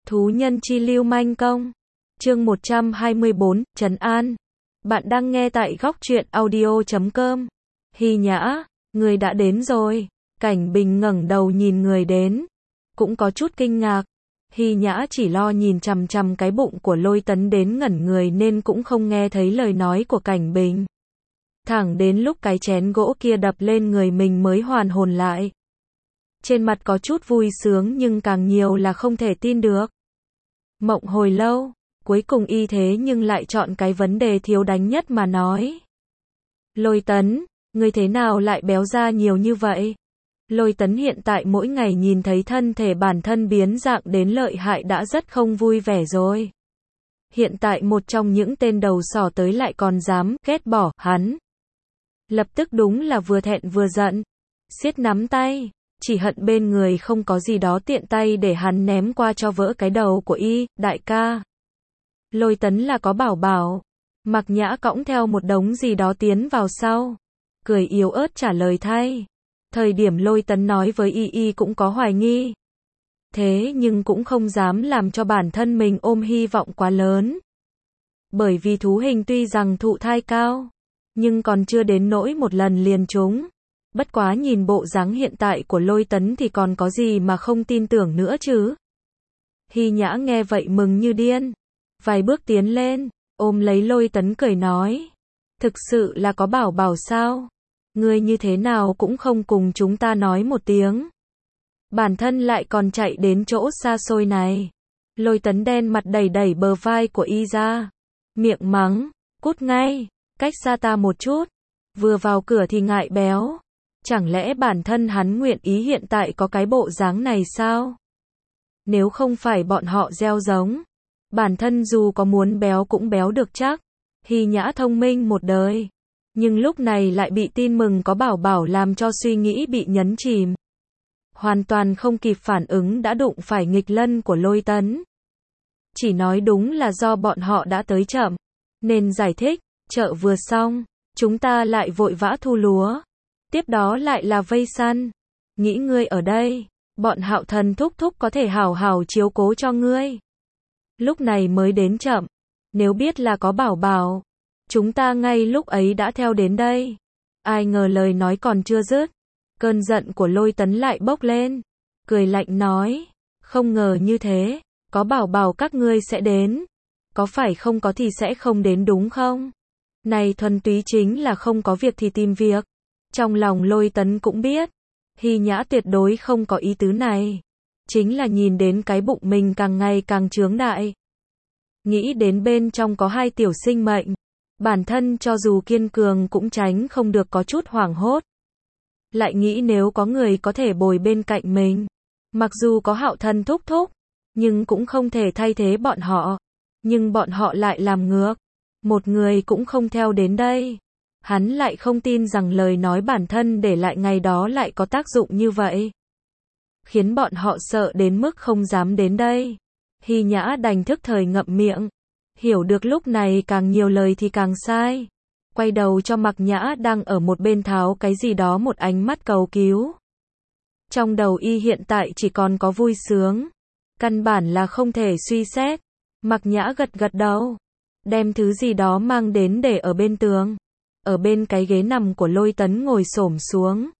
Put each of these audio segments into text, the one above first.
Thú nhân chi lưu manh công. Chương 124, Trấn An. Bạn đang nghe tại góc truyện audio.com. Hy Nhã, người đã đến rồi. Cảnh Bình ngẩng đầu nhìn người đến, cũng có chút kinh ngạc. Hy Nhã chỉ lo nhìn chằm chằm cái bụng của Lôi Tấn đến ngẩn người nên cũng không nghe thấy lời nói của Cảnh Bình. Thẳng đến lúc cái chén gỗ kia đập lên người mình mới hoàn hồn lại. Trên mặt có chút vui sướng nhưng càng nhiều là không thể tin được. Mộng hồi lâu, cuối cùng y thế nhưng lại chọn cái vấn đề thiếu đánh nhất mà nói. Lôi Tấn, ngươi thế nào lại béo ra nhiều như vậy? Lôi Tấn hiện tại mỗi ngày nhìn thấy thân thể bản thân biến dạng đến lợi hại đã rất không vui vẻ rồi. Hiện tại một trong những tên đầu sỏ tới lại còn dám ghét bỏ hắn. Lập tức đúng là vừa thẹn vừa giận. Siết nắm tay, chỉ hận bên người không có gì đó tiện tay để hắn ném qua cho vỡ cái đầu của y, đại ca. Lôi Tấn là có bảo bảo. Mặc Nhã cõng theo một đống gì đó tiến vào sau. Cười yếu ớt trả lời thay. Thời điểm Lôi Tấn nói với y cũng có hoài nghi. Thế nhưng cũng không dám làm cho bản thân mình ôm hy vọng quá lớn. Bởi vì thú hình tuy rằng thụ thai cao, nhưng còn chưa đến nỗi một lần liền trúng. Bất quá nhìn bộ dáng hiện tại của Lôi Tấn thì còn có gì mà không tin tưởng nữa chứ. Hy Nhã nghe vậy mừng như điên. Vài bước tiến lên, ôm lấy Lôi Tấn cười nói. Thực sự là có bảo bảo sao? Ngươi như thế nào cũng không cùng chúng ta nói một tiếng. Bản thân lại còn chạy đến chỗ xa xôi này. Lôi Tấn đen mặt đẩy đẩy bờ vai của y ra. Miệng mắng, cút ngay, cách xa ta một chút. Vừa vào cửa thì ngại béo. Chẳng lẽ bản thân hắn nguyện ý hiện tại có cái bộ dáng này sao? Nếu không phải bọn họ gieo giống, bản thân dù có muốn béo cũng béo được chắc. Hy Nhã thông minh một đời, nhưng lúc này lại bị tin mừng có bảo bảo làm cho suy nghĩ bị nhấn chìm. Hoàn toàn không kịp phản ứng đã đụng phải nghịch lân của Lôi Tấn. Chỉ nói đúng là do bọn họ đã tới chậm, nên giải thích, chợ vừa xong, chúng ta lại vội vã thu lúa. Tiếp đó lại là vây săn. Nghĩ ngươi ở đây, bọn Hạo Thần thúc thúc có thể hào hào chiếu cố cho ngươi. Lúc này mới đến chậm. Nếu biết là có bảo bảo, chúng ta ngay lúc ấy đã theo đến đây. Ai ngờ lời nói còn chưa dứt, cơn giận của Lôi Tấn lại bốc lên. Cười lạnh nói, không ngờ như thế, có bảo bảo các ngươi sẽ đến. Có phải không có thì sẽ không đến đúng không? Này thuần túy chính là không có việc thì tìm việc. Trong lòng Lôi Tấn cũng biết, Hy Nhã tuyệt đối không có ý tứ này. Chính là nhìn đến cái bụng mình càng ngày càng chướng đại. Nghĩ đến bên trong có hai tiểu sinh mệnh. Bản thân cho dù kiên cường cũng tránh không được có chút hoảng hốt. Lại nghĩ nếu có người có thể bồi bên cạnh mình. Mặc dù có Hạo Thần thúc thúc, nhưng cũng không thể thay thế bọn họ. Nhưng bọn họ lại làm ngược. Một người cũng không theo đến đây. Hắn lại không tin rằng lời nói bản thân để lại ngày đó lại có tác dụng như vậy. Khiến bọn họ sợ đến mức không dám đến đây. Hy Nhã đành thức thời ngậm miệng. Hiểu được lúc này càng nhiều lời thì càng sai. Quay đầu cho Mặc Nhã đang ở một bên tháo cái gì đó một ánh mắt cầu cứu. Trong đầu y hiện tại chỉ còn có vui sướng. Căn bản là không thể suy xét. Mặc Nhã gật gật đầu. Đem thứ gì đó mang đến để ở bên tường. Ở bên cái ghế nằm của Lôi Tấn ngồi xổm xuống.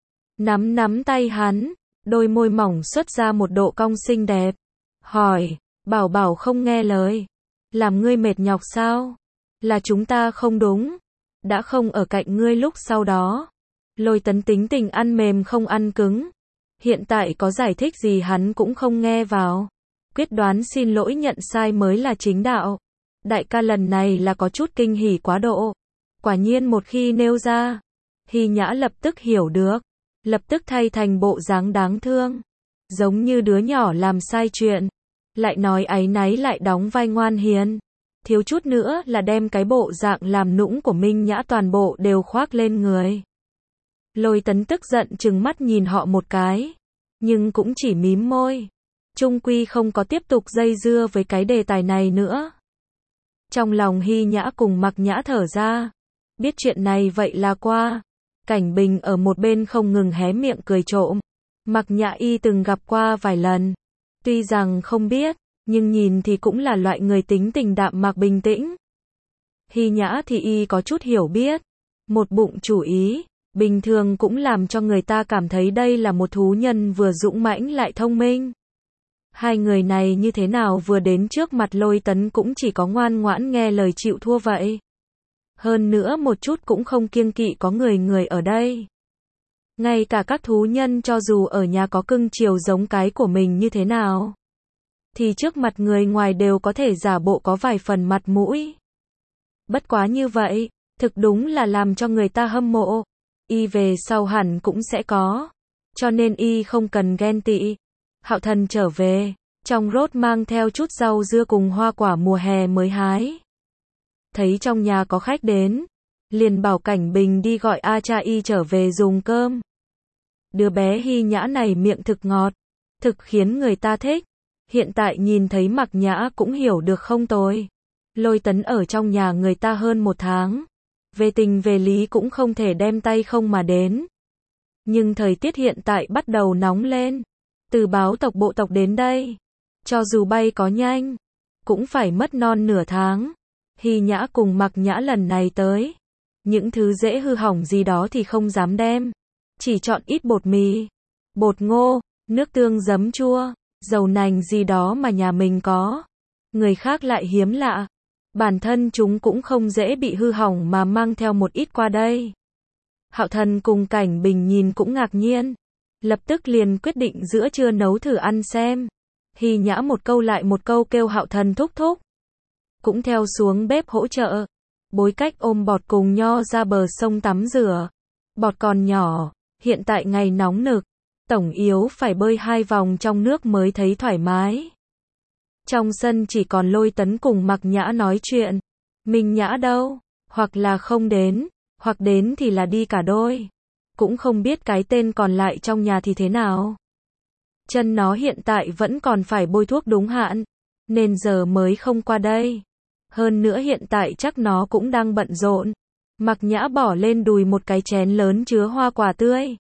Nắm tay hắn. Đôi môi mỏng xuất ra một độ cong xinh đẹp. Hỏi, bảo bảo không nghe lời. Làm ngươi mệt nhọc sao? Là chúng ta không đúng. Đã không ở cạnh ngươi lúc sau đó. Lôi Tấn tính tình ăn mềm không ăn cứng. Hiện tại có giải thích gì hắn cũng không nghe vào. Quyết đoán xin lỗi nhận sai mới là chính đạo. Đại ca lần này là có chút kinh hỉ quá độ. Quả nhiên một khi nêu ra, Hy Nhã lập tức hiểu được. Lập tức thay thành bộ dáng đáng thương. Giống như đứa nhỏ làm sai chuyện. Lại nói áy náy lại đóng vai ngoan hiền. Thiếu chút nữa là đem cái bộ dạng làm nũng của Minh Nhã toàn bộ đều khoác lên người. Lôi Tấn tức giận trừng mắt nhìn họ một cái. Nhưng cũng chỉ mím môi. Chung quy không có tiếp tục dây dưa với cái đề tài này nữa. Trong lòng Hy Nhã cùng Mặc Nhã thở ra. Biết chuyện này vậy là qua. Cảnh Bình ở một bên không ngừng hé miệng cười trộm. Mặc Nhã y từng gặp qua vài lần. Tuy rằng không biết, nhưng nhìn thì cũng là loại người tính tình đạm mạc bình tĩnh. Hy Nhã thì y có chút hiểu biết, một bụng chủ ý, bình thường cũng làm cho người ta cảm thấy đây là một thú nhân vừa dũng mãnh lại thông minh. Hai người này như thế nào vừa đến trước mặt Lôi Tấn cũng chỉ có ngoan ngoãn nghe lời chịu thua vậy. Hơn nữa một chút cũng không kiêng kỵ có người ở đây. Ngay cả các thú nhân cho dù ở nhà có cưng chiều giống cái của mình như thế nào, thì trước mặt người ngoài đều có thể giả bộ có vài phần mặt mũi. Bất quá như vậy, thực đúng là làm cho người ta hâm mộ. Y về sau hẳn cũng sẽ có. Cho nên y không cần ghen tị. Hạo Thần trở về, trong rốt mang theo chút rau dưa cùng hoa quả mùa hè mới hái. Thấy trong nhà có khách đến, liền bảo Cảnh Bình đi gọi A Cha y trở về dùng cơm. Đứa bé Hy Nhã này miệng thực ngọt, thực khiến người ta thích. Hiện tại nhìn thấy Mặc Nhã cũng hiểu được không tồi. Lôi Tấn ở trong nhà người ta hơn 1 tháng. Về tình về lý cũng không thể đem tay không mà đến. Nhưng thời tiết hiện tại bắt đầu nóng lên. Từ báo tộc bộ tộc đến đây, cho dù bay có nhanh, cũng phải mất non nửa tháng. Hy Nhã cùng Mặc Nhã lần này tới, những thứ dễ hư hỏng gì đó thì không dám đem. Chỉ chọn ít bột mì, bột ngô, nước tương giấm chua, dầu nành gì đó mà nhà mình có. Người khác lại hiếm lạ. Bản thân chúng cũng không dễ bị hư hỏng mà mang theo một ít qua đây. Hạo Thần cùng Cảnh Bình nhìn cũng ngạc nhiên. Lập tức liền quyết định giữa trưa nấu thử ăn xem. Hy Nhã một câu lại một câu kêu Hạo Thần thúc thúc. Cũng theo xuống bếp hỗ trợ. Bối cách ôm bọt cùng Nho ra bờ sông tắm rửa. Bọt còn nhỏ, hiện tại ngày nóng nực. Tổng yếu phải bơi 2 vòng trong nước mới thấy thoải mái. Trong sân chỉ còn Lôi Tấn cùng Mặc Nhã nói chuyện. Minh Nhã đâu? Hoặc là không đến, hoặc đến thì là đi cả đôi. Cũng không biết cái tên còn lại trong nhà thì thế nào. Chân nó hiện tại vẫn còn phải bôi thuốc đúng hạn, nên giờ mới không qua đây. Hơn nữa hiện tại chắc nó cũng đang bận rộn. Mặc Nhã bỏ lên đùi một cái chén lớn chứa hoa quả tươi.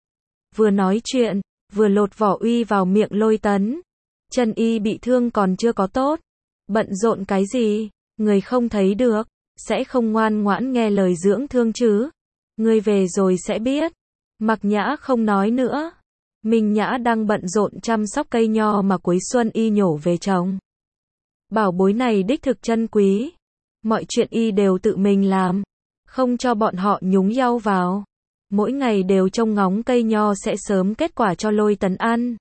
Vừa nói chuyện, vừa lột vỏ uy vào miệng Lôi Tấn. Chân y bị thương còn chưa có tốt. Bận rộn cái gì? Người không thấy được, sẽ không ngoan ngoãn nghe lời dưỡng thương chứ. Người về rồi sẽ biết. Mặc Nhã không nói nữa. Minh Nhã đang bận rộn chăm sóc cây nho mà cuối xuân y nhổ về trồng. Bảo bối này đích thực chân quý. Mọi chuyện y đều tự mình làm. Không cho bọn họ nhúng nhau vào. Mỗi ngày đều trông ngóng cây nho sẽ sớm kết quả cho Lôi Tấn ăn.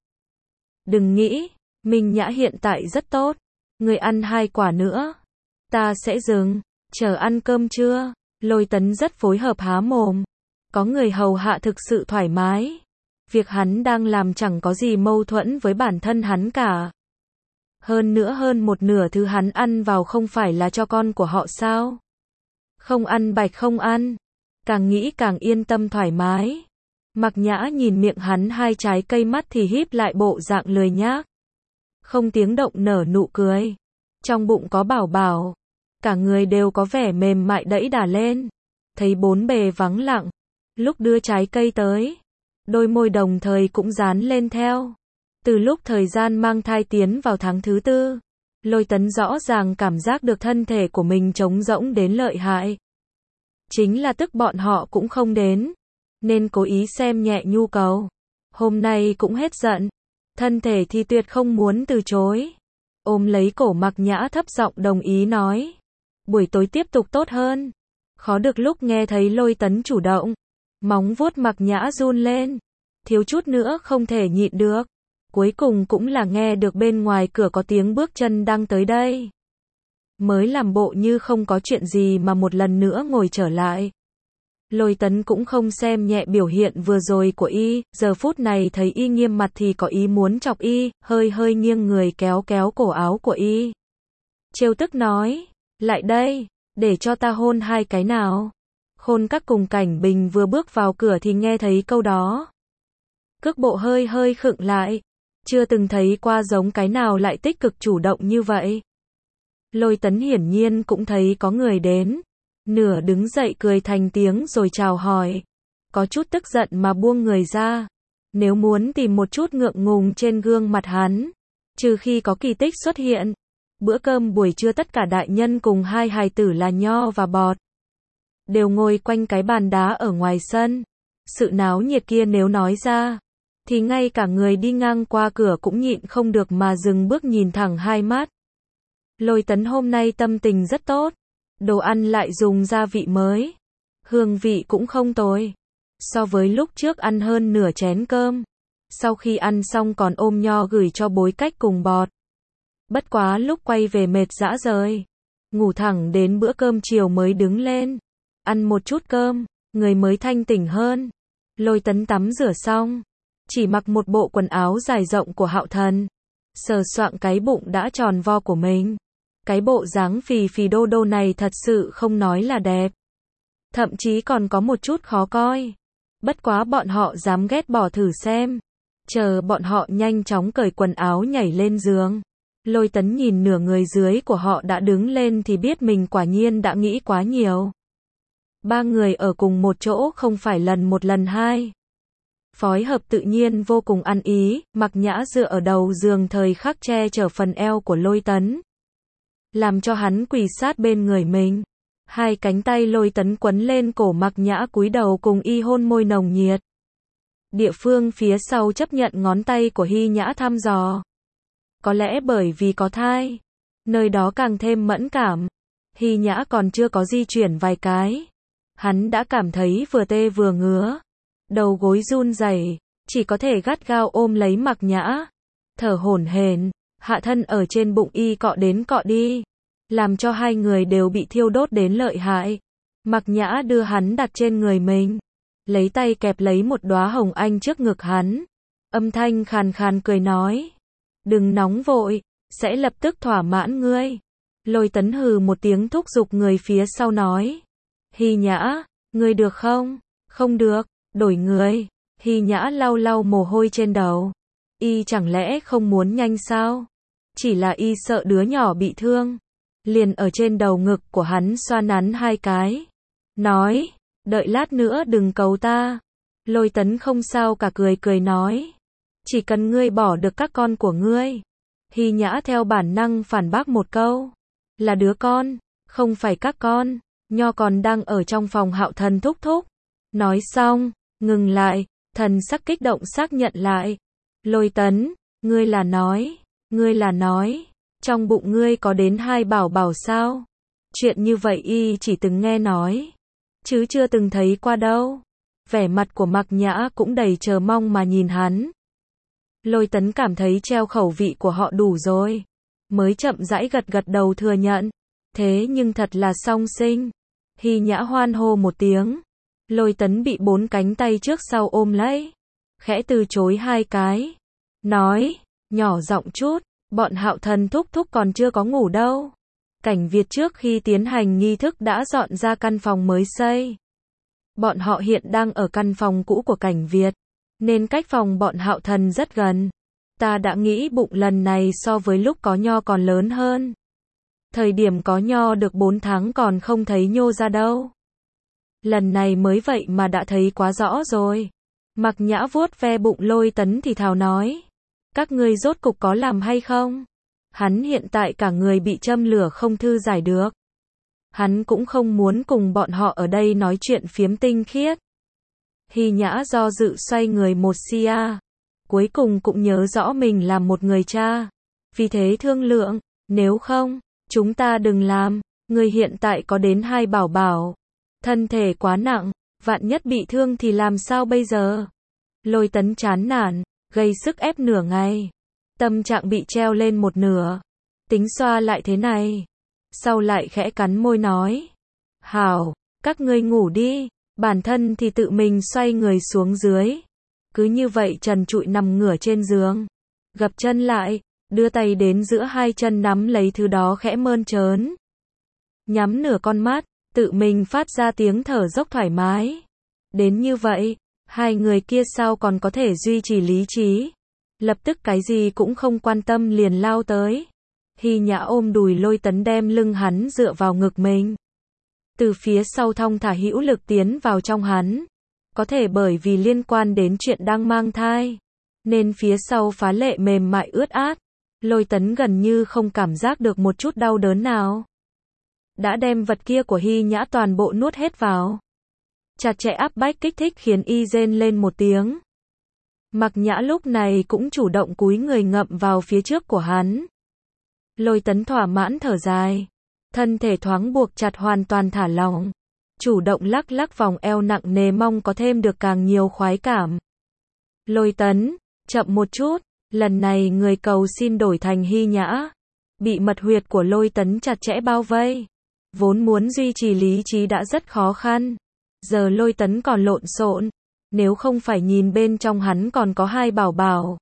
Đừng nghĩ, Minh Nhã hiện tại rất tốt. Người ăn 2 quả nữa. Ta sẽ dừng. Chờ ăn cơm chưa? Lôi Tấn rất phối hợp há mồm. Có người hầu hạ thực sự thoải mái. Việc hắn đang làm chẳng có gì mâu thuẫn với bản thân hắn cả. Hơn nữa hơn một nửa thứ hắn ăn vào không phải là cho con của họ sao? Không ăn bạch không ăn. Càng nghĩ càng yên tâm thoải mái. Mặc Nhã nhìn miệng hắn 2 trái cây mắt thì híp lại bộ dạng lười nhác. Không tiếng động nở nụ cười. Trong bụng có bảo bảo. Cả người đều có vẻ mềm mại đẫy đà lên. Thấy bốn bề vắng lặng. Lúc đưa trái cây tới, đôi môi đồng thời cũng dán lên theo. Từ lúc thời gian mang thai tiến vào tháng thứ 4, Lôi Tấn rõ ràng cảm giác được thân thể của mình trống rỗng đến lợi hại. Chính là tức bọn họ cũng không đến, nên cố ý xem nhẹ nhu cầu. Hôm nay cũng hết giận, thân thể thì tuyệt không muốn từ chối. Ôm lấy cổ Mặc Nhã thấp giọng đồng ý nói. Buổi tối tiếp tục tốt hơn. Khó được lúc nghe thấy Lôi Tấn chủ động. Móng vuốt Mặc Nhã run lên. Thiếu chút nữa không thể nhịn được. Cuối cùng cũng là nghe được bên ngoài cửa có tiếng bước chân đang tới đây. Mới làm bộ như không có chuyện gì mà một lần nữa ngồi trở lại. Lôi Tấn cũng không xem nhẹ biểu hiện vừa rồi của y, giờ phút này thấy y nghiêm mặt thì có ý muốn chọc y, hơi nghiêng người kéo kéo cổ áo của y. Trêu tức nói, lại đây, để cho ta hôn 2 cái nào. Khôn Các cùng Cảnh Bình vừa bước vào cửa thì nghe thấy câu đó. Cước bộ hơi khựng lại, chưa từng thấy qua giống cái nào lại tích cực chủ động như vậy. Lôi Tấn hiển nhiên cũng thấy có người đến, nửa đứng dậy cười thành tiếng rồi chào hỏi. Có chút tức giận mà buông người ra. Nếu muốn tìm một chút ngượng ngùng trên gương mặt hắn, Trừ khi có kỳ tích xuất hiện. Bữa cơm buổi trưa tất cả đại nhân cùng hai hài tử là Nho và Bọt đều ngồi quanh cái bàn đá ở ngoài sân. Sự náo nhiệt kia nếu nói ra, thì ngay cả người đi ngang qua cửa cũng nhịn không được mà dừng bước nhìn thẳng hai mắt. Lôi Tấn hôm nay tâm tình rất tốt. Đồ ăn lại dùng gia vị mới. Hương vị cũng không tồi. So với lúc trước ăn hơn nửa chén cơm. Sau khi ăn xong còn ôm Nho gửi cho Bối Cách cùng Bọt. Bất quá lúc quay về mệt rã rời. Ngủ thẳng đến bữa cơm chiều mới đứng lên. Ăn một chút cơm, người mới thanh tỉnh hơn. Lôi Tấn tắm rửa xong. Chỉ mặc một bộ quần áo dài rộng của Hạo Thần. Sờ soạng cái bụng đã tròn vo của mình. Cái bộ dáng phì phì đô đô này thật sự không nói là đẹp. Thậm chí còn có một chút khó coi. Bất quá bọn họ dám ghét bỏ thử xem. Chờ bọn họ nhanh chóng cởi quần áo nhảy lên giường. Lôi Tấn nhìn nửa người dưới của họ đã đứng lên thì biết mình quả nhiên đã nghĩ quá nhiều. Ba người ở cùng một chỗ không phải lần một lần hai. Phối hợp tự nhiên vô cùng ăn ý, Mặc Nhã dựa ở đầu giường thời khắc che chở phần eo của Lôi Tấn. Làm cho hắn quỳ sát bên người mình. Hai cánh tay Lôi Tấn quấn lên cổ Mặc Nhã cúi đầu cùng y hôn môi nồng nhiệt. Địa phương phía sau chấp nhận ngón tay của Hy Nhã thăm dò. Có lẽ bởi vì có thai, nơi đó càng thêm mẫn cảm. Hy Nhã còn chưa có di chuyển vài cái. Hắn đã cảm thấy vừa tê vừa ngứa. Đầu gối run rẩy, chỉ có thể gắt gao ôm lấy Mặc Nhã. Thở hổn hển, hạ thân ở trên bụng y cọ đến cọ đi. Làm cho hai người đều bị thiêu đốt đến lợi hại. Mặc Nhã đưa hắn đặt trên người mình. Lấy tay kẹp lấy một đóa hồng anh trước ngực hắn. Âm thanh khàn khàn cười nói. Đừng nóng vội, sẽ lập tức thỏa mãn ngươi. Lôi Tấn hừ một tiếng thúc giục người phía sau nói. Hy Nhã, ngươi được không? Không được, đổi người. Hy Nhã lau lau mồ hôi trên đầu. Y chẳng lẽ không muốn nhanh sao? Chỉ là y sợ đứa nhỏ bị thương. Liền ở trên đầu ngực của hắn xoa nắn hai cái. Nói, đợi lát nữa đừng cầu ta. Lôi Tấn không sao cả cười cười nói. Chỉ cần ngươi bỏ được các con của ngươi. Hy Nhã theo bản năng phản bác một câu. Là đứa con, không phải các con. Nho còn đang ở trong phòng Hạo Thần thúc thúc. Nói xong, ngừng lại, thần sắc kích động xác nhận lại. Lôi Tấn, ngươi là nói, trong bụng ngươi có đến hai bảo bảo sao? Chuyện như vậy y chỉ từng nghe nói, chứ chưa từng thấy qua đâu. Vẻ mặt của Mặc Nhã cũng đầy chờ mong mà nhìn hắn. Lôi Tấn cảm thấy treo khẩu vị của họ đủ rồi. Mới chậm rãi gật gật đầu thừa nhận. Thế nhưng thật là song sinh. Hy Nhã hoan hô một tiếng. Lôi Tấn bị bốn cánh tay trước sau ôm lấy. Khẽ từ chối hai cái. Nói, nhỏ giọng chút, bọn Hạo Thần thúc thúc còn chưa có ngủ đâu. Cảnh Việt trước khi tiến hành nghi thức đã dọn ra căn phòng mới xây. Bọn họ hiện đang ở căn phòng cũ của Cảnh Việt. Nên cách phòng bọn Hạo Thần rất gần. Ta đã nghĩ bụng lần này so với lúc có Nho còn lớn hơn. Thời điểm có Nho được 4 tháng còn không thấy nhô ra đâu. Lần này mới vậy mà đã thấy quá rõ rồi. Mặc Nhã vuốt ve bụng Lôi Tấn thì thào nói. Các ngươi rốt cục có làm hay không? Hắn hiện tại cả người bị châm lửa không thư giải được. Hắn cũng không muốn cùng bọn họ ở đây nói chuyện phiếm tinh khiết. Hy Nhã do dự xoay người một xia. Cuối cùng cũng nhớ rõ mình là một người cha. Vì thế thương lượng, nếu không, chúng ta đừng làm. Người hiện tại có đến hai bảo bảo. Thân thể quá nặng, vạn nhất bị thương thì làm sao bây giờ? Lôi Tấn chán nản, gây sức ép nửa ngày. Tâm trạng bị treo lên một nửa. Tính xoa lại thế này. Sau lại khẽ cắn môi nói. Hảo, các ngươi ngủ đi. Bản thân thì tự mình xoay người xuống dưới. Cứ như vậy trần trụi nằm ngửa trên giường. Gập chân lại, đưa tay đến giữa hai chân nắm lấy thứ đó khẽ mơn trớn. Nhắm nửa con mắt, tự mình phát ra tiếng thở dốc thoải mái. Đến như vậy, hai người kia sao còn có thể duy trì lý trí. Lập tức cái gì cũng không quan tâm liền lao tới. Hy Nhã ôm đùi Lôi Tấn đem lưng hắn dựa vào ngực mình. Từ phía sau thong thả hữu lực tiến vào trong hắn. Có thể bởi vì liên quan đến chuyện đang mang thai. Nên phía sau phá lệ mềm mại ướt át. Lôi Tấn gần như không cảm giác được một chút đau đớn nào. Đã đem vật kia của Hy Nhã toàn bộ nuốt hết vào. Chặt chẽ áp bách kích thích khiến y rên lên một tiếng. Mặc Nhã lúc này cũng chủ động cúi người ngậm vào phía trước của hắn. Lôi Tấn thỏa mãn thở dài. Thân thể thoáng buộc chặt hoàn toàn thả lỏng. Chủ động lắc lắc vòng eo nặng nề mong có thêm được càng nhiều khoái cảm. Lôi Tấn, chậm một chút, lần này người cầu xin đổi thành Hy Nhã. Bị mật huyệt của Lôi Tấn chặt chẽ bao vây. Vốn muốn duy trì lý trí đã rất khó khăn. Giờ Lôi Tấn còn lộn xộn. Nếu không phải nhìn bên trong hắn còn có hai bảo bảo.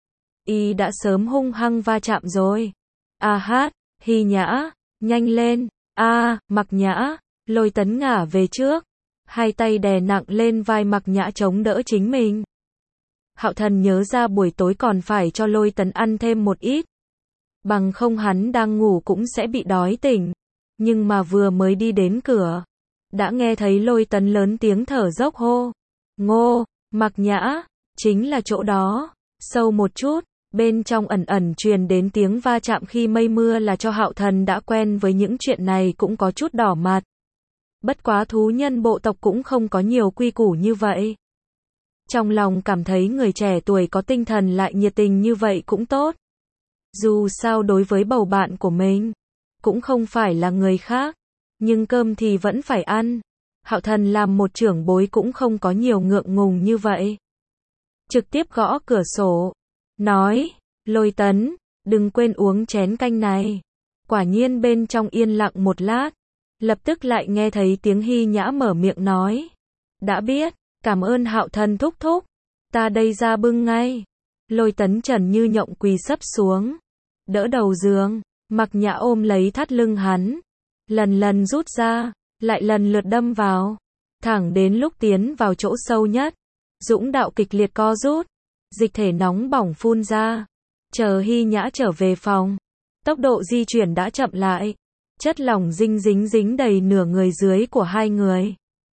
Y đã sớm hung hăng va chạm rồi. A hát, Hy Nhã, nhanh lên, Mặc Nhã, Lôi Tấn ngả về trước. Hai tay đè nặng lên vai Mặc Nhã chống đỡ chính mình. Hạo Thần nhớ ra buổi tối còn phải cho Lôi Tấn ăn thêm một ít. Bằng không hắn đang ngủ cũng sẽ bị đói tỉnh. Nhưng mà vừa mới đi đến cửa. Đã nghe thấy Lôi Tấn lớn tiếng thở dốc hô. Ngô, Mặc Nhã, chính là chỗ đó. Sâu một chút, bên trong ẩn ẩn truyền đến tiếng va chạm khi mây mưa là cho Hạo Thần đã quen với những chuyện này cũng có chút đỏ mặt. Bất quá thú nhân bộ tộc cũng không có nhiều quy củ như vậy. Trong lòng cảm thấy người trẻ tuổi có tinh thần lại nhiệt tình như vậy cũng tốt. Dù sao đối với bầu bạn của mình, cũng không phải là người khác, nhưng cơm thì vẫn phải ăn. Hạo Thần làm một trưởng bối cũng không có nhiều ngượng ngùng như vậy. Trực tiếp gõ cửa sổ, nói, Lôi Tấn, đừng quên uống chén canh này. Quả nhiên bên trong yên lặng một lát, lập tức lại nghe thấy tiếng Hy Nhã mở miệng nói. Đã biết, cảm ơn Hạo Thần thúc thúc, ta đây ra bưng ngay. Lôi Tấn trần như nhộng quỳ sấp xuống, đỡ đầu giường, Mặc Nhã ôm lấy thắt lưng hắn, lần lần rút ra, lại lần lượt đâm vào, thẳng đến lúc tiến vào chỗ sâu nhất, dũng đạo kịch liệt co rút, dịch thể nóng bỏng phun ra. Chờ Hy Nhã trở về phòng, tốc độ di chuyển đã chậm lại, chất lỏng dính đầy nửa người dưới của hai người.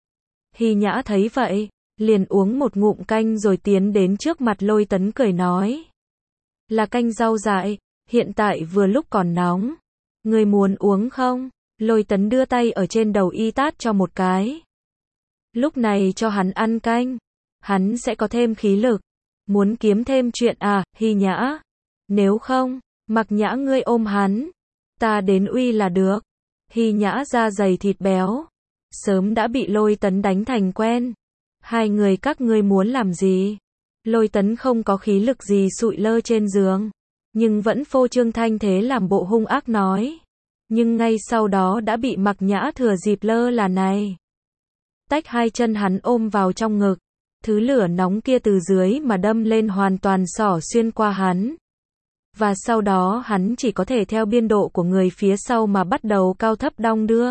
Hy Nhã thấy vậy, liền uống một ngụm canh rồi tiến đến trước mặt Lôi Tấn cười nói. Là canh rau dại, hiện tại vừa lúc còn nóng. Ngươi muốn uống không? Lôi Tấn đưa tay ở trên đầu y tát cho một cái. Lúc này cho hắn ăn canh, hắn sẽ có thêm khí lực. Muốn kiếm thêm chuyện à, Hy Nhã? Nếu không, Mặc Nhã ngươi ôm hắn, ta đến uy là được. Hy Nhã da dày thịt béo, sớm đã bị Lôi Tấn đánh thành quen. Hai người các ngươi muốn làm gì? Lôi Tấn không có khí lực gì sụi lơ trên giường, nhưng vẫn phô trương thanh thế làm bộ hung ác nói. Nhưng ngay sau đó đã bị Mặc Nhã thừa dịp lơ là này. Tách hai chân hắn ôm vào trong ngực. Thứ lửa nóng kia từ dưới mà đâm lên hoàn toàn xỏ xuyên qua hắn. Và sau đó hắn chỉ có thể theo biên độ của người phía sau mà bắt đầu cao thấp đong đưa.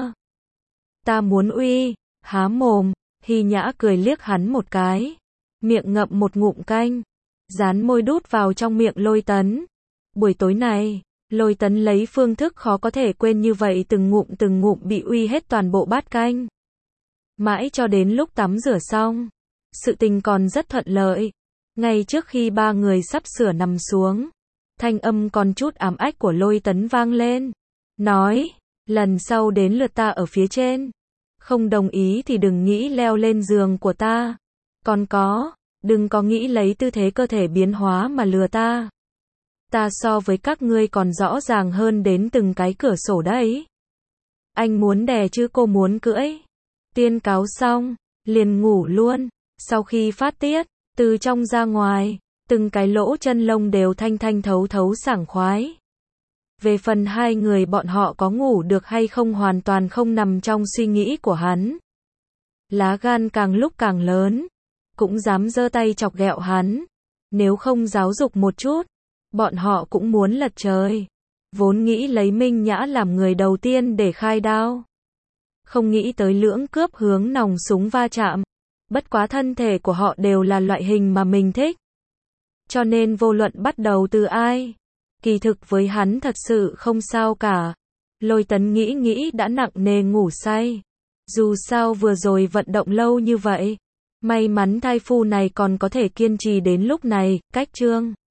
Ta muốn uy, há mồm, Hy Nhã cười liếc hắn một cái. Miệng ngậm một ngụm canh, dán môi đút vào trong miệng Lôi Tấn. Buổi tối này, Lôi Tấn lấy phương thức khó có thể quên như vậy từng ngụm bị uy hết toàn bộ bát canh. Mãi cho đến lúc tắm rửa xong, sự tình còn rất thuận lợi. Ngay trước khi ba người sắp sửa nằm xuống, thanh âm còn chút ám ách của Lôi Tấn vang lên. Nói, lần sau đến lượt ta ở phía trên. Không đồng ý thì đừng nghĩ leo lên giường của ta. Còn có, đừng có nghĩ lấy tư thế cơ thể biến hóa mà lừa ta. Ta so với các ngươi còn rõ ràng hơn đến từng cái cửa sổ đấy. Anh muốn đè chứ cô muốn cưỡi. Tuyên cáo xong, liền ngủ luôn. Sau khi phát tiết, từ trong ra ngoài, từng cái lỗ chân lông đều thanh thấu sảng khoái. Về phần hai người bọn họ có ngủ được hay không hoàn toàn không nằm trong suy nghĩ của hắn. Lá gan càng lúc càng lớn, cũng dám giơ tay chọc ghẹo hắn. Nếu không giáo dục một chút, bọn họ cũng muốn lật trời. Vốn nghĩ lấy Minh Nhã làm người đầu tiên để khai đao. Không nghĩ tới lưỡng cướp hướng nòng súng va chạm. Bất quá thân thể của họ đều là loại hình mà mình thích. Cho nên vô luận bắt đầu từ ai, kỳ thực với hắn thật sự không sao cả. Lôi Tấn nghĩ đã nặng nề ngủ say. Dù sao vừa rồi vận động lâu như vậy. May mắn thai phu này còn có thể kiên trì đến lúc này, cách chương.